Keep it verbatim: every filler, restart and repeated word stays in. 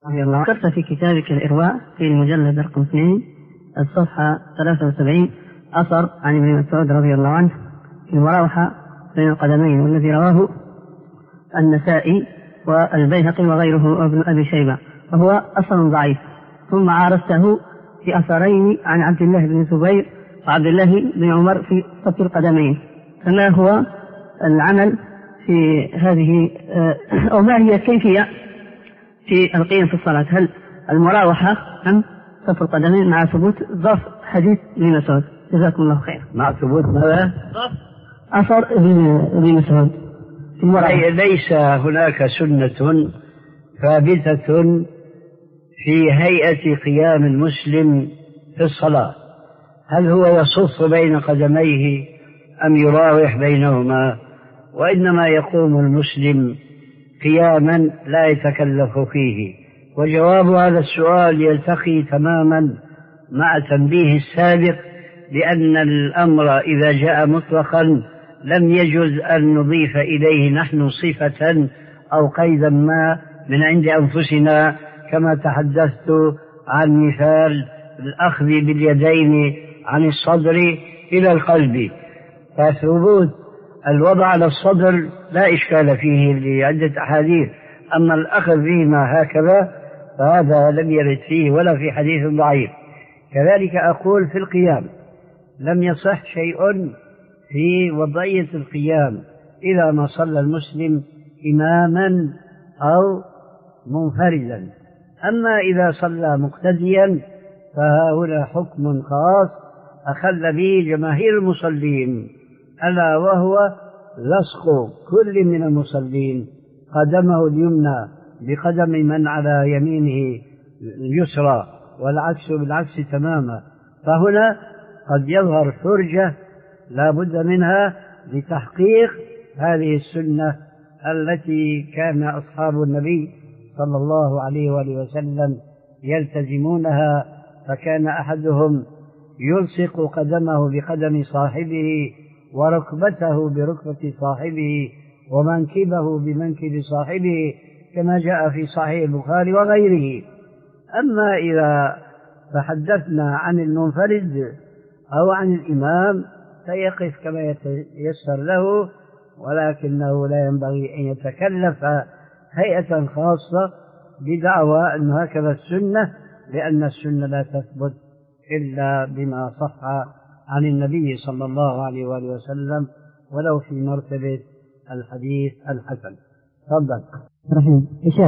رضي الله عنه. ذكرت في كتابك الإرواء في المجلد رقم اثنين الصفحة ثلاثة وسبعين أثر عن ابن مسعود رضي الله عنه في المراوحة بين القدمين، والذي رواه النسائي والبيهقي وغيره وابن أبي شيبة، وهو أثر ضعيف. ثم عارضته في أثرين عن عبد الله بن زبير وعبد الله بن عمر في صف القدمين، فما هو العمل في هذه أو ما هي الكيفية في القيام في الصلاة؟ هل المراوحة أم صف القدمين مع ثبوت ضعف حديث ابن مسعود؟ جزاكم الله خير. مع ثبوت ماذا؟ أثر ابن مسعود. ليس هناك سنة ثابتة في هيئة قيام المسلم في الصلاة، هل هو يصف بين قدميه أم يراوح بينهما، وإنما يقوم المسلم قياما لا يتكلف فيه. وجواب هذا السؤال يلتقي تماما مع تنبيه السابق لأن الأمر إذا جاء مطلقا لم يجوز أن نضيف إليه نحن صفة أو قيدا ما من عند أنفسنا، كما تحدثت عن مثال الأخذ باليدين عن الصدر إلى القلب، فثبوت الوضع على الصدر لا إشكال فيه لعدة أحاديث، أما الأخذ فيما هكذا فهذا لم يرد فيه ولا في حديث ضعيف. كذلك أقول في القيام لم يصح شيء في وضعية القيام إذا ما صلى المسلم إماما أو منفردا. أما إذا صلى مقتديا فهنا حكم خاص أخذ به جماهير المصلين، ألا وهو لصق كل من المصلين قدمه اليمنى بقدم من على يمينه اليسرى والعكس بالعكس تماما. فهنا قد يظهر فرجة لا بد منها لتحقيق هذه السنة التي كان أصحاب النبي صلى الله عليه وآله وسلم يلتزمونها، فكان أحدهم يلصق قدمه بقدم صاحبه وركبته بركبة صاحبه ومنكبه بمنكب صاحبه كما جاء في صحيح البخاري وغيره. أما إذا تحدثنا عن المنفرد أو عن الإمام فيقف كما يتيسر له، ولكنه لا ينبغي أن يتكلف هيئة خاصة بدعوى أن هكذا السنة، لأن السنة لا تثبت إلا بما صح عن النبي صلى الله عليه وآله وسلم ولو في مرتبة الحديث الحسن. تفضل.